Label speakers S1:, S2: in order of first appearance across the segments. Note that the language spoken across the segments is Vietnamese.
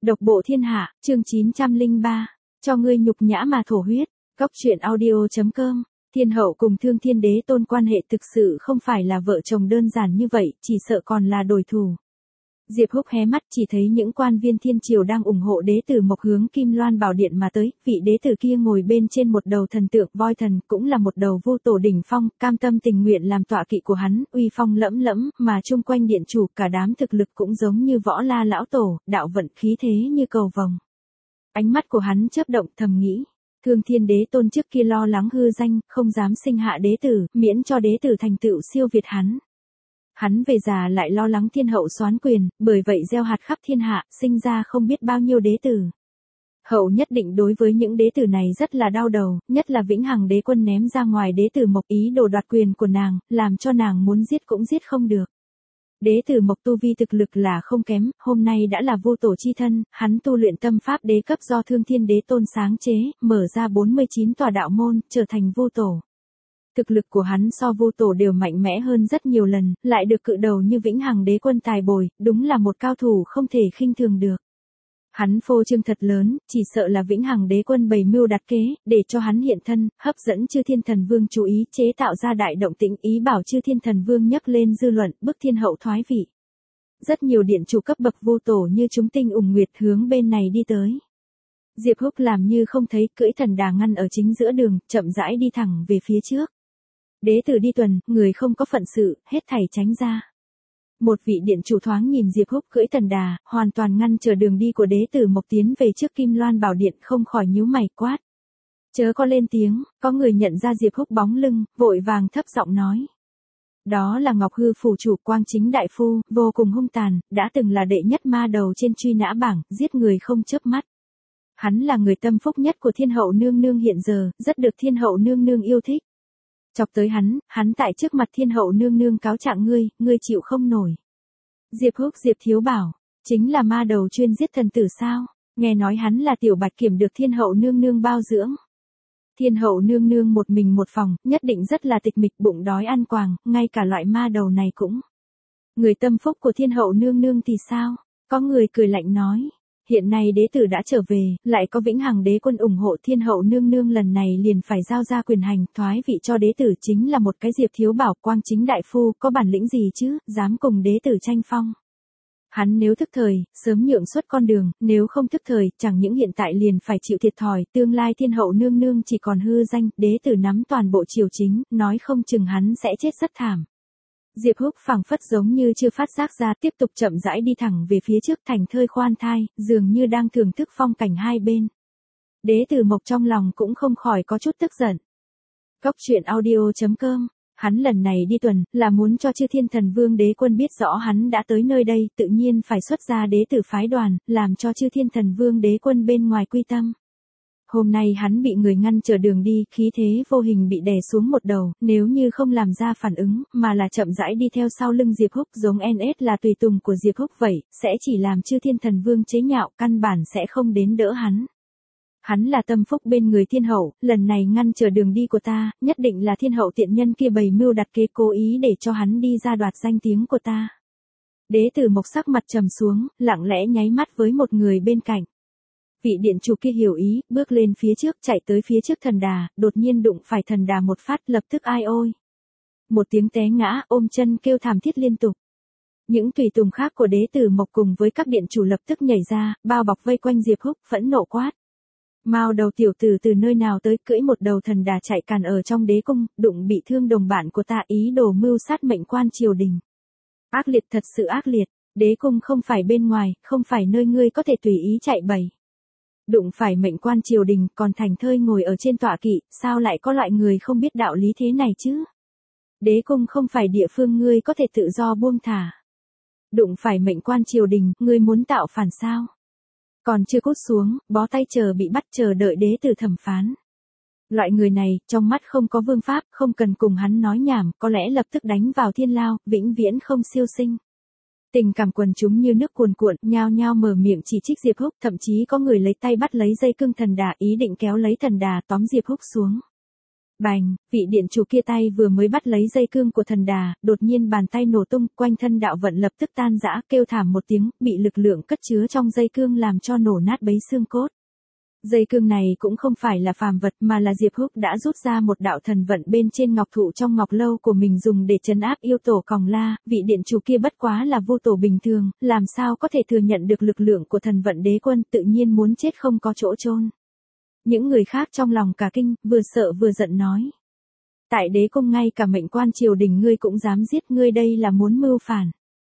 S1: Độc bộ thiên hạ, chương 903. Cho ngươi nhục nhã mà thổ huyết. Góc truyện audio.com. Thiên hậu cùng Thương Thiên Đế Tôn quan hệ thực sự không phải là vợ chồng đơn giản như vậy, chỉ sợ còn là đối thủ. Diệp Húc hé mắt chỉ thấy những quan viên thiên triều đang ủng hộ đế tử Mộc hướng Kim Loan Bảo Điện mà tới, vị đế tử kia ngồi bên trên một đầu thần tượng voi thần, cũng là một đầu vô tổ đỉnh phong, cam tâm tình nguyện làm tọa kỵ của hắn, uy phong lẫm lẫm, mà chung quanh điện chủ cả đám thực lực cũng giống như võ la lão tổ, đạo vận khí thế như cầu vồng. Ánh mắt của hắn chớp động thầm nghĩ. Thương Thiên Đế Tôn trước kia lo lắng hư danh, không dám sinh hạ đế tử, miễn cho đế tử thành tựu siêu việt hắn. Hắn về già lại lo lắng thiên hậu soán quyền, bởi vậy gieo hạt khắp thiên hạ, sinh ra không biết bao nhiêu đế tử. Hậu nhất định đối với những đế tử này rất là đau đầu, nhất là Vĩnh Hằng Đế Quân ném ra ngoài đế tử Mộc ý đồ đoạt quyền của nàng, làm cho nàng muốn giết cũng giết không được. Đế tử Mộc tu vi thực lực là không kém, hôm nay đã là vô tổ chi thân, hắn tu luyện tâm pháp đế cấp do Thương Thiên Đế Tôn sáng chế, mở ra 49 tòa đạo môn, trở thành vô tổ. Thực lực của hắn so vô tổ đều mạnh mẽ hơn rất nhiều lần, lại được cự đầu như Vĩnh Hằng Đế Quân tài bồi, đúng là một cao thủ không thể khinh thường được. Hắn phô trương thật lớn, chỉ sợ là Vĩnh Hằng Đế Quân bày mưu đặt kế, để cho hắn hiện thân, hấp dẫn Chư Thiên Thần Vương chú ý, chế tạo ra đại động tĩnh, ý bảo Chư Thiên Thần Vương nhấc lên dư luận, bức thiên hậu thoái vị. Rất nhiều điện chủ cấp bậc vô tổ như chúng tinh ủng nguyệt hướng bên này đi tới. Diệp Húc làm như không thấy, cưỡi thần đà ngăn ở chính giữa đường, chậm rãi đi thẳng về phía trước. Đế tử đi tuần, người không có phận sự, hết thảy tránh ra. Một vị điện chủ thoáng nhìn Diệp Húc cưỡi thần đà, hoàn toàn ngăn trở đường đi của đế tử Mộc tiến về trước Kim Loan Bảo Điện, không khỏi nhíu mày quát. Chớ có lên tiếng, có người nhận ra Diệp Húc bóng lưng, vội vàng thấp giọng nói. Đó là Ngọc Hư phủ chủ Quang Chính đại phu, vô cùng hung tàn, đã từng là đệ nhất ma đầu trên truy nã bảng, giết người không chớp mắt. Hắn là người tâm phúc nhất của Thiên hậu nương nương hiện giờ, rất được Thiên hậu nương nương yêu thích. Chọc tới hắn tại trước mặt Thiên hậu nương nương cáo trạng ngươi chịu không nổi. Diệp Húc Diệp thiếu bảo, chính là ma đầu chuyên giết thần tử sao, nghe nói hắn là tiểu bạch kiểm được Thiên hậu nương nương bao dưỡng. Thiên hậu nương nương một mình một phòng, nhất định rất là tịch mịch bụng đói ăn quàng, ngay cả loại ma đầu này cũng. Người tâm phúc của Thiên hậu nương nương thì sao, có người cười lạnh nói. Hiện nay đế tử đã trở về, lại có Vĩnh Hằng Đế Quân ủng hộ Thiên hậu nương nương lần này liền phải giao ra quyền hành, thoái vị cho đế tử chính là một cái Diệp thiếu bảo Quang Chính đại phu, có bản lĩnh gì chứ, dám cùng đế tử tranh phong. Hắn nếu thức thời, sớm nhượng xuất con đường, nếu không thức thời, chẳng những hiện tại liền phải chịu thiệt thòi, tương lai Thiên hậu nương nương chỉ còn hư danh, đế tử nắm toàn bộ triều chính, nói không chừng hắn sẽ chết rất thảm. Diệp Húc phảng phất giống như chưa phát giác ra, tiếp tục chậm rãi đi thẳng về phía trước, thành thơi khoan thai, dường như đang thưởng thức phong cảnh hai bên. Đế tử Mộc trong lòng cũng không khỏi có chút tức giận. Góc truyện audio.com. Hắn lần này đi tuần, là muốn cho Chư Thiên Thần Vương Đế Quân biết rõ hắn đã tới nơi đây, tự nhiên phải xuất ra đế tử phái đoàn, làm cho Chư Thiên Thần Vương Đế Quân bên ngoài quy tâm. Hôm nay hắn bị người ngăn trở đường đi, khí thế vô hình bị đè xuống một đầu, nếu như không làm ra phản ứng, mà là chậm rãi đi theo sau lưng Diệp Húc giống NS là tùy tùng của Diệp Húc vậy, sẽ chỉ làm Chư Thiên Thần Vương chế nhạo, căn bản sẽ không đến đỡ hắn. Hắn là tâm phúc bên người Thiên hậu, lần này ngăn trở đường đi của ta, nhất định là Thiên hậu tiện nhân kia bày mưu đặt kế cố ý để cho hắn đi ra đoạt danh tiếng của ta. Đế tử Mộc sắc mặt trầm xuống, lặng lẽ nháy mắt với một người bên cạnh. Vị điện chủ kia hiểu ý, bước lên phía trước, chạy tới phía trước thần đà, đột nhiên đụng phải thần đà một phát, lập tức ai ôi. Một tiếng té ngã, ôm chân kêu thảm thiết liên tục. Những tùy tùng khác của đế tử Mộc cùng với các điện chủ lập tức nhảy ra, bao bọc vây quanh Diệp Húc, phẫn nộ quát. Mao đầu tiểu tử từ nơi nào tới, cưỡi một đầu thần đà chạy càn ở trong đế cung, đụng bị thương đồng bạn của ta, ý đồ mưu sát mệnh quan triều đình. Ác liệt, thật sự ác liệt, đế cung không phải bên ngoài, không phải nơi ngươi có thể tùy ý chạy bày. Đụng phải mệnh quan triều đình, còn thành thơi ngồi ở trên tọa kỵ, sao lại có loại người không biết đạo lý thế này chứ? Đế cung không phải địa phương ngươi có thể tự do buông thả. Đụng phải mệnh quan triều đình, ngươi muốn tạo phản sao? Còn chưa cút xuống, bó tay chờ bị bắt, chờ đợi đế tử thẩm phán. Loại người này, trong mắt không có vương pháp, không cần cùng hắn nói nhảm, có lẽ lập tức đánh vào thiên lao, vĩnh viễn không siêu sinh. Tình cảm quần chúng như nước cuồn cuộn, nhao nhao mở miệng chỉ trích Diệp Húc, thậm chí có người lấy tay bắt lấy dây cương thần đà, ý định kéo lấy thần đà tóm Diệp Húc xuống. Bành, vị điện chủ kia tay vừa mới bắt lấy dây cương của thần đà, đột nhiên bàn tay nổ tung, quanh thân đạo vận lập tức tan rã, kêu thảm một tiếng, bị lực lượng cất chứa trong dây cương làm cho nổ nát bấy xương cốt. Dây cương này cũng không phải là phàm vật mà là Diệp Húc đã rút ra một đạo thần vận bên trên ngọc thụ trong ngọc lâu của mình dùng để trấn áp yêu tổ Còng La, vị điện chủ kia bất quá là vô tổ bình thường, làm sao có thể thừa nhận được lực lượng của thần vận đế quân, tự nhiên muốn chết không có chỗ chôn. Những người khác trong lòng cả kinh, vừa sợ vừa giận nói. Tại đế cung ngay cả mệnh quan triều đình ngươi cũng dám giết, ngươi đây là muốn mưu phản.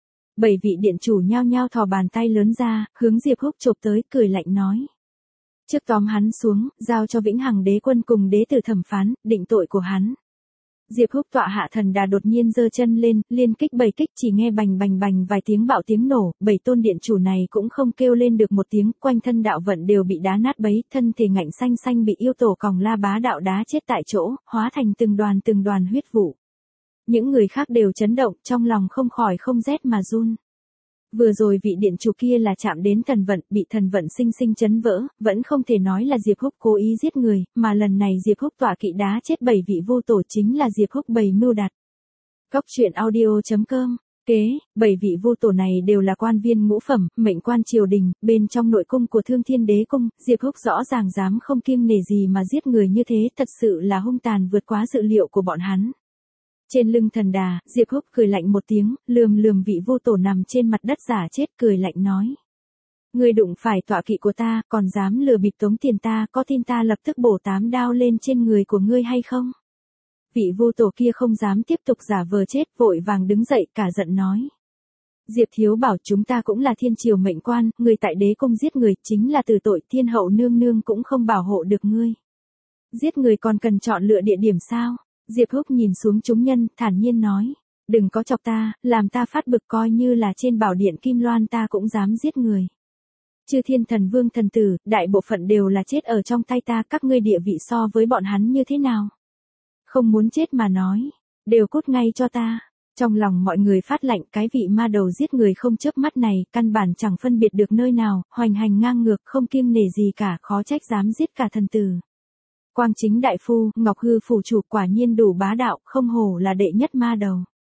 S1: 7 vị điện chủ nhao nhao thò bàn tay lớn ra, hướng Diệp Húc chộp tới, cười lạnh nói. Trước tóm hắn xuống, giao cho Vĩnh Hằng đế quân cùng đế tử thẩm phán, định tội của hắn. Diệp Húc tọa hạ thần đà đột nhiên giơ chân lên, liên kích 7 kích, chỉ nghe bành bành bành vài tiếng bạo tiếng nổ, 7 tôn điện chủ này cũng không kêu lên được một tiếng, quanh thân đạo vận đều bị đá nát bấy, thân thể ngạnh xanh xanh bị yêu tổ Còng La bá đạo đá chết tại chỗ, hóa thành từng đoàn huyết vụ. Những người khác đều chấn động, trong lòng không khỏi không rét mà run. Vừa rồi vị điện chủ kia là chạm đến thần vận, bị thần vận sinh sinh chấn vỡ, vẫn không thể nói là Diệp Húc cố ý giết người, mà lần này Diệp Húc tọa kỵ đá chết 7 vị vô tổ chính là Diệp Húc bày mưu đặt. Cóc truyện audio.com. Kế, 7 vị vô tổ này đều là quan viên ngũ phẩm, mệnh quan triều đình, bên trong nội cung của Thương Thiên Đế cung, Diệp Húc rõ ràng dám không kiêng nể gì mà giết người như thế, thật sự là hung tàn vượt quá dự liệu của bọn hắn. Trên lưng thần đà, Diệp Húc cười lạnh một tiếng, lườm vị vô tổ nằm trên mặt đất giả chết, cười lạnh nói. Ngươi đụng phải tọa kỵ của ta, còn dám lừa bịp tống tiền ta, có tin ta lập tức bổ 8 đao lên trên người của ngươi hay không? Vị vô tổ kia không dám tiếp tục giả vờ chết, vội vàng đứng dậy, cả giận nói. Diệp thiếu bảo chúng ta cũng là thiên triều mệnh quan, người tại đế cung giết người, chính là từ tội, thiên hậu nương nương cũng không bảo hộ được ngươi. Giết người còn cần chọn lựa địa điểm sao? Diệp Húc nhìn xuống chúng nhân, thản nhiên nói. Đừng có chọc ta, làm ta phát bực, coi như là trên bảo điện Kim Loan ta cũng dám giết người. Chư thiên thần vương thần tử, đại bộ phận đều là chết ở trong tay ta, các ngươi địa vị so với bọn hắn như thế nào? Không muốn chết mà nói, đều cút ngay cho ta. Trong lòng mọi người phát lạnh, cái vị ma đầu giết người không chớp mắt này, căn bản chẳng phân biệt được nơi nào, hoành hành ngang ngược, không kiêng nể gì cả, khó trách dám giết cả thần tử. Quang Chính đại phu, Ngọc Hư phủ chủ, quả nhiên đủ bá đạo, không hổ là đệ nhất ma đầu.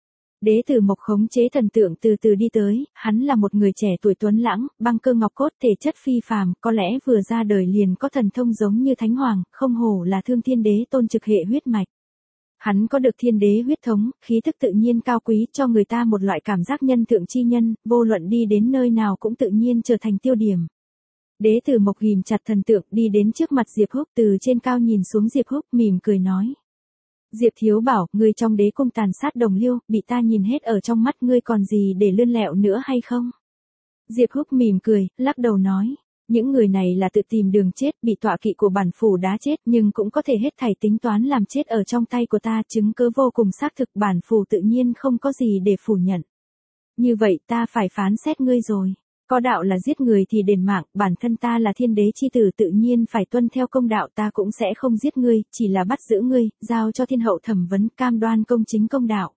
S1: Đế tử Mộc khống chế thần tượng từ từ đi tới, hắn là một người trẻ tuổi tuấn lãng, băng cơ ngọc cốt, thể chất phi phàm, có lẽ vừa ra đời liền có thần thông giống như thánh hoàng, không hổ là Thương Thiên Đế tôn trực hệ huyết mạch. Hắn có được thiên đế huyết thống, khí thức tự nhiên cao quý, cho người ta một loại cảm giác nhân thượng chi nhân, vô luận đi đến nơi nào cũng tự nhiên trở thành tiêu điểm. Đế tử Mộc ghim chặt thần tượng, đi đến trước mặt Diệp Húc, từ trên cao nhìn xuống Diệp Húc, mỉm cười nói. Diệp thiếu bảo, ngươi trong đế cung tàn sát đồng liêu, bị ta nhìn hết ở trong mắt, ngươi còn gì để lươn lẹo nữa hay không? Diệp Húc mỉm cười, lắc đầu nói. Những người này là tự tìm đường chết, bị tọa kỵ của bản phủ đá chết, nhưng cũng có thể hết thảy tính toán làm chết ở trong tay của ta, chứng cứ vô cùng xác thực, bản phủ tự nhiên không có gì để phủ nhận. Như vậy ta phải phán xét ngươi rồi. Có đạo là giết người thì đền mạng, bản thân ta là thiên đế chi tử tự nhiên phải tuân theo công đạo, ta cũng sẽ không giết ngươi, chỉ là bắt giữ ngươi, giao cho thiên hậu thẩm vấn, cam đoan công chính công đạo.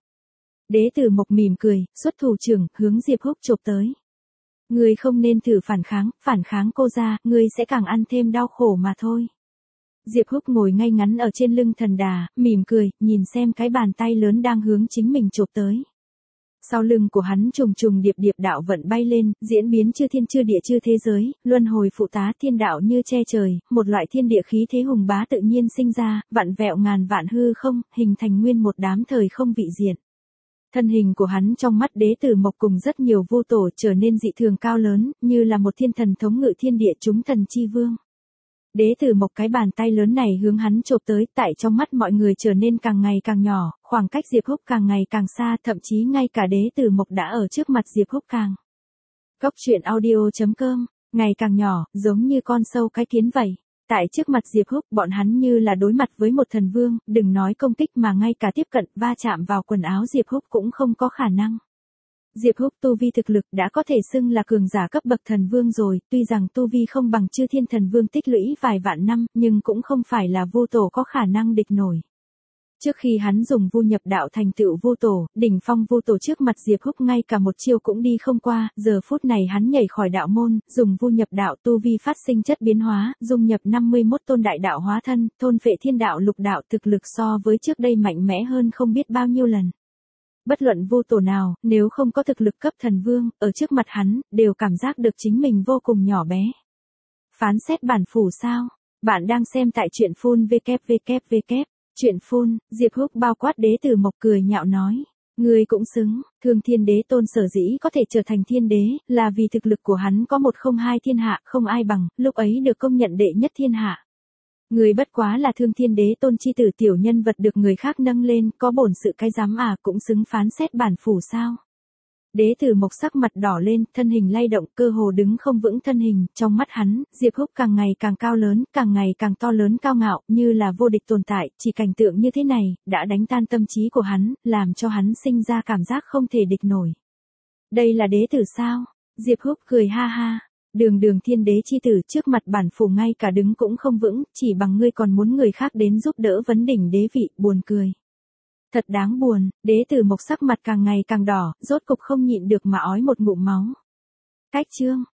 S1: Đế tử Mộc mỉm cười, xuất thủ trưởng, hướng Diệp Húc chộp tới. Ngươi không nên thử phản kháng cô ra, ngươi sẽ càng ăn thêm đau khổ mà thôi. Diệp Húc ngồi ngay ngắn ở trên lưng thần đà, mỉm cười, nhìn xem cái bàn tay lớn đang hướng chính mình chộp tới. Sau lưng của hắn trùng điệp đạo vận bay lên, diễn biến chư thiên chư địa chư thế giới, luân hồi phụ tá thiên đạo như che trời, một loại thiên địa khí thế hùng bá tự nhiên sinh ra, vặn vẹo ngàn vạn hư không, hình thành nguyên một đám thời không vị diện. Thân hình của hắn trong mắt đế tử Mộc cùng rất nhiều vô tổ trở nên dị thường cao lớn, như là một thiên thần thống ngự thiên địa chúng thần chi vương. Đế tử Mộc cái bàn tay lớn này hướng hắn chộp tới, tại trong mắt mọi người trở nên càng ngày càng nhỏ, khoảng cách Diệp Húc càng ngày càng xa, thậm chí ngay cả đế tử Mộc đã ở trước mặt Diệp Húc càng. Cóc truyện audio.com, ngày càng nhỏ, giống như con sâu cái kiến vậy. Tại trước mặt Diệp Húc, bọn hắn như là đối mặt với một thần vương, đừng nói công kích mà ngay cả tiếp cận, va chạm vào quần áo Diệp Húc cũng không có khả năng. Diệp Húc tu vi thực lực đã có thể xưng là cường giả cấp bậc thần vương rồi, tuy rằng tu vi không bằng chư thiên thần vương tích lũy vài vạn năm, nhưng cũng không phải là vô tổ có khả năng địch nổi. Trước khi hắn dùng vu nhập đạo thành tựu vu tổ, đỉnh phong vu tổ trước mặt Diệp Húc ngay cả một chiêu cũng đi không qua, giờ phút này hắn nhảy khỏi đạo môn, dùng vu nhập đạo tu vi phát sinh chất biến hóa, dung nhập 51 tôn đại đạo hóa thân, thôn phệ thiên đạo lục đạo, thực lực so với trước đây mạnh mẽ hơn không biết bao nhiêu lần. Bất luận vu tổ nào, nếu không có thực lực cấp thần vương, ở trước mặt hắn, đều cảm giác được chính mình vô cùng nhỏ bé. Phán xét bản phủ sao? Bạn đang xem tại truyện phun www. Chuyện phun, Diệp Húc bao quát Đế Tử Mộc cười nhạo nói. Ngươi cũng xứng, Thương Thiên Đế Tôn sở dĩ có thể trở thành thiên đế, là vì thực lực của hắn có 102 thiên hạ, không ai bằng, lúc ấy được công nhận đệ nhất thiên hạ. Người bất quá là Thương Thiên Đế Tôn chi tử tiểu nhân vật được người khác nâng lên, có bổn sự cái dám à, cũng xứng phán xét bản phủ sao? Đế Tử Mộc sắc mặt đỏ lên, thân hình lay động, cơ hồ đứng không vững thân hình, trong mắt hắn, Diệp Húc càng ngày càng cao lớn, càng ngày càng to lớn cao ngạo, như là vô địch tồn tại, chỉ cảnh tượng như thế này, đã đánh tan tâm trí của hắn, làm cho hắn sinh ra cảm giác không thể địch nổi. Đây là đế tử sao? Diệp Húc cười ha ha. Đường đường thiên đế chi tử trước mặt bản phủ ngay cả đứng cũng không vững, chỉ bằng ngươi còn muốn người khác đến giúp đỡ vấn đỉnh đế vị, buồn cười. Thật đáng buồn, Đế Tử Mộc sắc mặt càng ngày càng đỏ, rốt cục không nhịn được mà ói một ngụm máu. Cách chương.